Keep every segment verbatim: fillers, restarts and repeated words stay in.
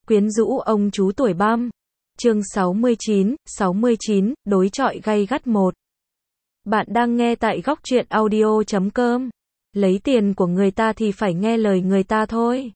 Quyến rũ ông chú tuổi băm. Chương sáu mươi chín, sáu mươi chín, đối chọi gay gắt một. Bạn đang nghe tại góc truyện audio chấm com. Lấy tiền của người ta thì phải nghe lời người ta thôi.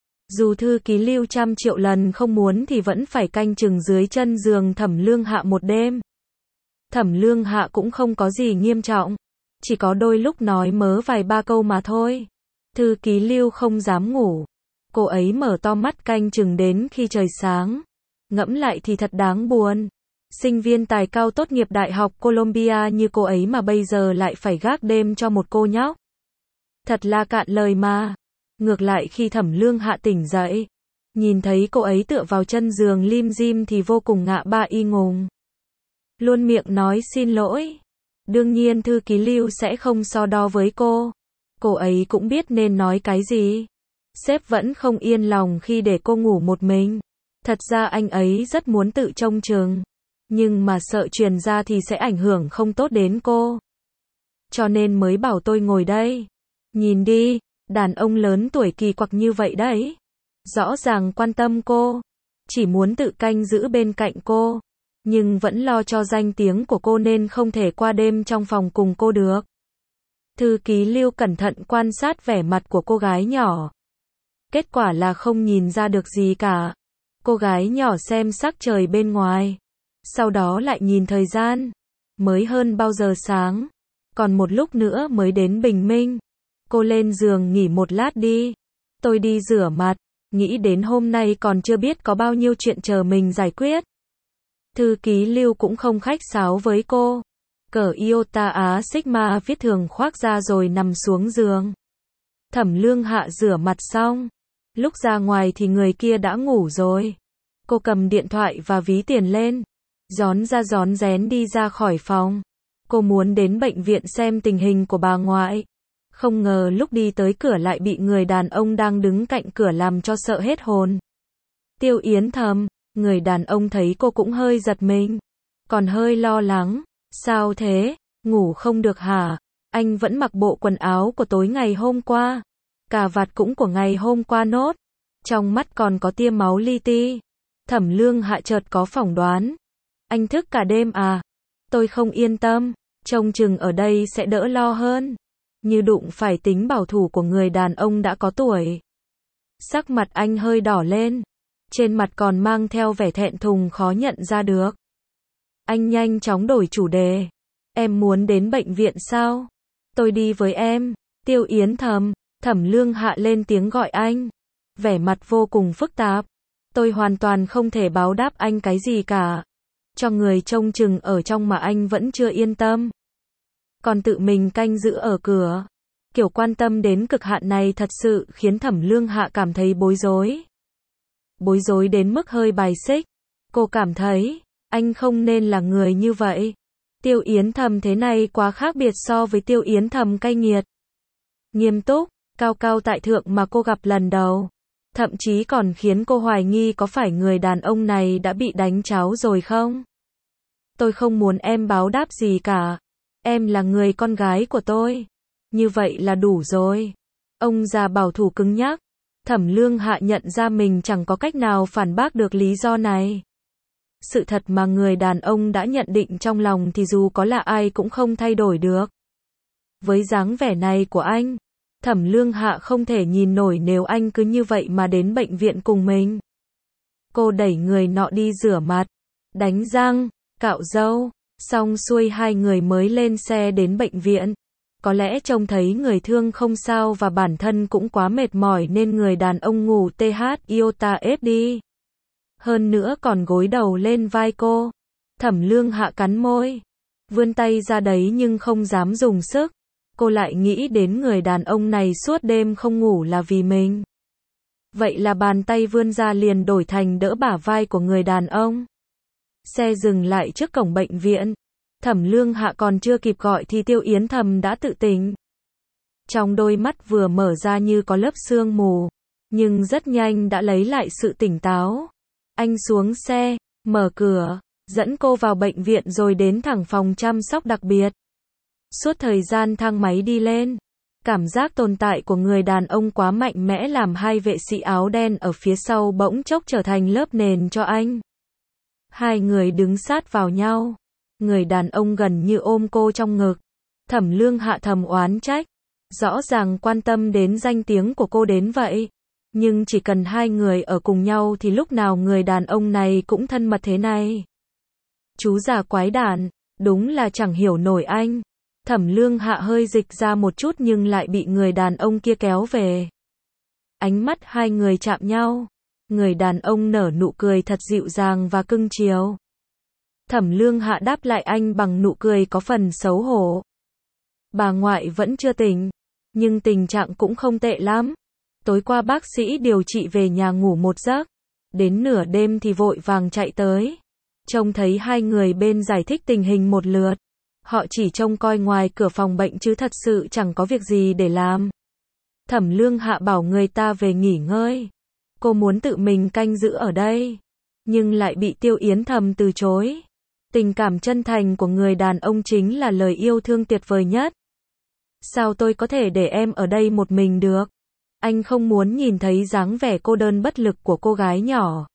Dù thư ký Lưu trăm triệu lần không muốn thì vẫn phải canh chừng dưới chân giường Thẩm Lương Hạ một đêm. Thẩm Lương Hạ cũng không có gì nghiêm trọng, chỉ có đôi lúc nói mớ vài ba câu mà thôi. Thư ký Lưu không dám ngủ. Cô ấy mở to mắt canh chừng đến khi trời sáng. Ngẫm lại thì thật đáng buồn. Sinh viên tài cao tốt nghiệp Đại học Columbia như cô ấy mà bây giờ lại phải gác đêm cho một cô nhóc. Thật là cạn lời mà. Ngược lại khi Thẩm Lương Hạ tỉnh dậy, nhìn thấy cô ấy tựa vào chân giường lim dim thì vô cùng ngạ ba y ngùng. Luôn miệng nói xin lỗi. Đương nhiên thư ký Lưu sẽ không so đo với cô. Cô ấy cũng biết nên nói cái gì. Sếp vẫn không yên lòng khi để cô ngủ một mình. Thật ra anh ấy rất muốn tự trông chừng, nhưng mà sợ truyền ra thì sẽ ảnh hưởng không tốt đến cô. Cho nên mới bảo tôi ngồi đây. Nhìn đi, đàn ông lớn tuổi kỳ quặc như vậy đấy. Rõ ràng quan tâm cô, chỉ muốn tự canh giữ bên cạnh cô, nhưng vẫn lo cho danh tiếng của cô nên không thể qua đêm trong phòng cùng cô được. Thư ký Lưu cẩn thận quan sát vẻ mặt của cô gái nhỏ. Kết quả là không nhìn ra được gì cả. Cô gái nhỏ xem sắc trời bên ngoài, sau đó lại nhìn thời gian. Mới hơn bao giờ sáng, còn một lúc nữa mới đến bình minh. Cô lên giường nghỉ một lát đi. Tôi đi rửa mặt, nghĩ đến hôm nay còn chưa biết có bao nhiêu chuyện chờ mình giải quyết. Thư ký Lưu cũng không khách sáo với cô. Cởi Iota Á Sigma viết thường khoác ra rồi nằm xuống giường. Thẩm Lương Hạ rửa mặt xong. Lúc ra ngoài thì người kia đã ngủ rồi. Cô cầm điện thoại và ví tiền lên, rón ra rón rén đi ra khỏi phòng. Cô muốn đến bệnh viện xem tình hình của bà ngoại. Không ngờ lúc đi tới cửa lại bị người đàn ông đang đứng cạnh cửa làm cho sợ hết hồn. Tiêu Yến Thầm, người đàn ông thấy cô cũng hơi giật mình, còn hơi lo lắng. Sao thế, ngủ không được hả? Anh vẫn mặc bộ quần áo của tối ngày hôm qua. Cà vạt cũng của ngày hôm qua nốt. Trong mắt còn có tia máu li ti. Thẩm Lương Hạ chợt có phỏng đoán. Anh thức cả đêm à? Tôi không yên tâm, trông chừng ở đây sẽ đỡ lo hơn. Như đụng phải tính bảo thủ của người đàn ông đã có tuổi. Sắc mặt anh hơi đỏ lên. Trên mặt còn mang theo vẻ thẹn thùng khó nhận ra được. Anh nhanh chóng đổi chủ đề. Em muốn đến bệnh viện sao? Tôi đi với em. Tiêu Yến Thầm, Thẩm Lương Hạ lên tiếng gọi anh. Vẻ mặt vô cùng phức tạp. Tôi hoàn toàn không thể báo đáp anh cái gì cả. Cho người trông chừng ở trong mà anh vẫn chưa yên tâm. Còn tự mình canh giữ ở cửa. Kiểu quan tâm đến cực hạn này thật sự khiến Thẩm Lương Hạ cảm thấy bối rối. Bối rối đến mức hơi bài xích. Cô cảm thấy, anh không nên là người như vậy. Tiêu Yến Thầm thế này quá khác biệt so với Tiêu Yến Thầm cay nghiệt. Nghiêm túc, cao cao tại thượng mà cô gặp lần đầu. Thậm chí còn khiến cô hoài nghi có phải người đàn ông này đã bị đánh cháo rồi không? Tôi không muốn em báo đáp gì cả. Em là người con gái của tôi. Như vậy là đủ rồi. Ông già bảo thủ cứng nhắc. Thẩm Lương Hạ nhận ra mình chẳng có cách nào phản bác được lý do này. Sự thật mà người đàn ông đã nhận định trong lòng thì dù có là ai cũng không thay đổi được. Với dáng vẻ này của anh, Thẩm Lương Hạ không thể nhìn nổi nếu anh cứ như vậy mà đến bệnh viện cùng mình. Cô đẩy người nọ đi rửa mặt, đánh răng, cạo râu, xong xuôi hai người mới lên xe đến bệnh viện. Có lẽ trông thấy người thương không sao và bản thân cũng quá mệt mỏi nên người đàn ông ngủ tê hát Iota ép đi. Hơn nữa còn gối đầu lên vai cô. Thẩm Lương Hạ cắn môi, vươn tay ra đấy nhưng không dám dùng sức. Cô lại nghĩ đến người đàn ông này suốt đêm không ngủ là vì mình. Vậy là bàn tay vươn ra liền đổi thành đỡ bả vai của người đàn ông. Xe dừng lại trước cổng bệnh viện. Thẩm Lương Hạ còn chưa kịp gọi thì Tiêu Yến Thầm đã tự tỉnh. Trong đôi mắt vừa mở ra như có lớp sương mù, nhưng rất nhanh đã lấy lại sự tỉnh táo. Anh xuống xe, mở cửa, dẫn cô vào bệnh viện rồi đến thẳng phòng chăm sóc đặc biệt. Suốt thời gian thang máy đi lên, Cảm giác tồn tại của người đàn ông quá mạnh mẽ làm hai vệ sĩ áo đen ở phía sau bỗng chốc trở thành lớp nền cho anh. Hai người đứng sát vào nhau. Người đàn ông gần như ôm cô trong ngực. Thẩm Lương Hạ thầm oán trách. Rõ ràng quan tâm đến danh tiếng của cô đến vậy. Nhưng chỉ cần hai người ở cùng nhau thì lúc nào người đàn ông này cũng thân mật thế này. Chú già quái đản, đúng là chẳng hiểu nổi anh. Thẩm Lương Hạ hơi dịch ra một chút nhưng lại bị người đàn ông kia kéo về. Ánh mắt hai người chạm nhau. Người đàn ông nở nụ cười thật dịu dàng và cưng chiều. Thẩm Lương Hạ đáp lại anh bằng nụ cười có phần xấu hổ. Bà ngoại vẫn chưa tỉnh, nhưng tình trạng cũng không tệ lắm. Tối qua bác sĩ điều trị về nhà ngủ một giấc. Đến nửa đêm thì vội vàng chạy tới. Trông thấy hai người bên giải thích tình hình một lượt. Họ chỉ trông coi ngoài cửa phòng bệnh chứ thật sự chẳng có việc gì để làm. Thẩm Lương Hạ bảo người ta về nghỉ ngơi. Cô muốn tự mình canh giữ ở đây. Nhưng lại bị Tiêu Yến thầm từ chối. Tình cảm chân thành của người đàn ông chính là lời yêu thương tuyệt vời nhất. Sao tôi có thể để em ở đây một mình được? Anh không muốn nhìn thấy dáng vẻ cô đơn bất lực của cô gái nhỏ.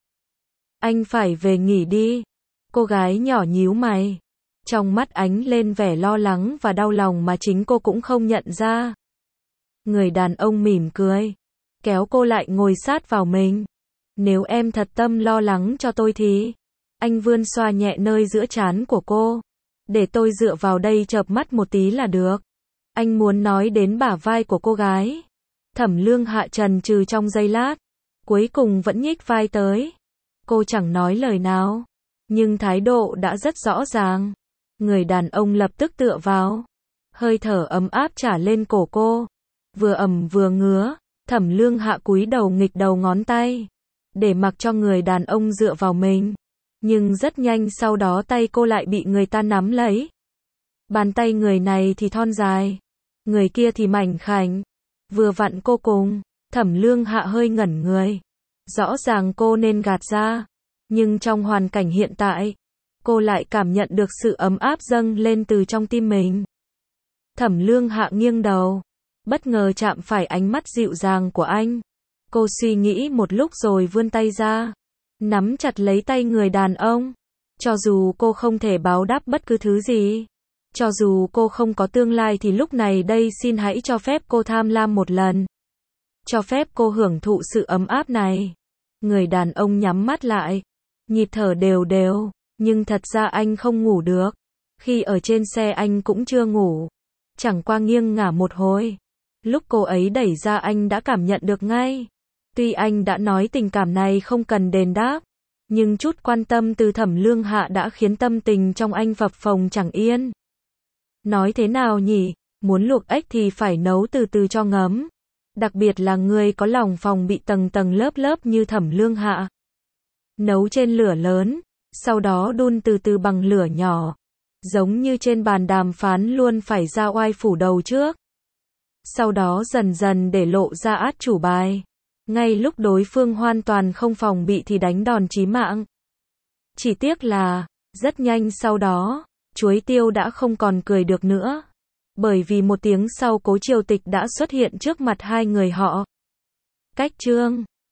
Anh phải về nghỉ đi. Cô gái nhỏ nhíu mày. Trong mắt ánh lên vẻ lo lắng và đau lòng mà chính cô cũng không nhận ra. Người đàn ông mỉm cười. Kéo cô lại ngồi sát vào mình. Nếu em thật tâm lo lắng cho tôi thì... Anh vươn xoa nhẹ nơi giữa trán của cô. Để tôi dựa vào đây chợp mắt một tí là được. Anh muốn nói đến bả vai của cô gái. Thẩm Lương Hạ chần chừ trong giây lát. Cuối cùng vẫn nhích vai tới. Cô chẳng nói lời nào. Nhưng thái độ đã rất rõ ràng. Người đàn ông lập tức tựa vào. Hơi thở ấm áp trả lên cổ cô. Vừa ẩm vừa ngứa. Thẩm Lương Hạ cúi đầu nghịch đầu ngón tay. Để mặc cho người đàn ông dựa vào mình. Nhưng rất nhanh sau đó tay cô lại bị người ta nắm lấy. Bàn tay người này thì thon dài. Người kia thì mảnh khảnh. Vừa vặn cô cùng. Thẩm Lương Hạ hơi ngẩn người. Rõ ràng cô nên gạt ra. Nhưng trong hoàn cảnh hiện tại, cô lại cảm nhận được sự ấm áp dâng lên từ trong tim mình. Thẩm Lương Hạ nghiêng đầu. Bất ngờ chạm phải ánh mắt dịu dàng của anh. Cô suy nghĩ một lúc rồi vươn tay ra. Nắm chặt lấy tay người đàn ông. Cho dù cô không thể báo đáp bất cứ thứ gì. Cho dù cô không có tương lai thì lúc này đây xin hãy cho phép cô tham lam một lần. Cho phép cô hưởng thụ sự ấm áp này. Người đàn ông nhắm mắt lại. Nhịp thở đều đều. Nhưng thật ra anh không ngủ được. Khi ở trên xe anh cũng chưa ngủ. Chẳng qua nghiêng ngả một hồi. Lúc cô ấy đẩy ra anh đã cảm nhận được ngay. Tuy anh đã nói tình cảm này không cần đền đáp. Nhưng chút quan tâm từ Thẩm Lương Hạ đã khiến tâm tình trong anh phập phồng chẳng yên. Nói thế nào nhỉ? Muốn luộc ếch thì phải nấu từ từ cho ngấm. Đặc biệt là người có lòng phòng bị tầng tầng lớp lớp như Thẩm Lương Hạ. Nấu trên lửa lớn, sau đó đun từ từ bằng lửa nhỏ. Giống như trên bàn đàm phán luôn phải ra oai phủ đầu trước. Sau đó dần dần để lộ ra át chủ bài. Ngay lúc đối phương hoàn toàn không phòng bị thì đánh đòn chí mạng. Chỉ tiếc là, rất nhanh sau đó, chuối tiêu đã không còn cười được nữa. Bởi vì một tiếng sau Cố Triều Tịch đã xuất hiện trước mặt hai người họ. Cách chương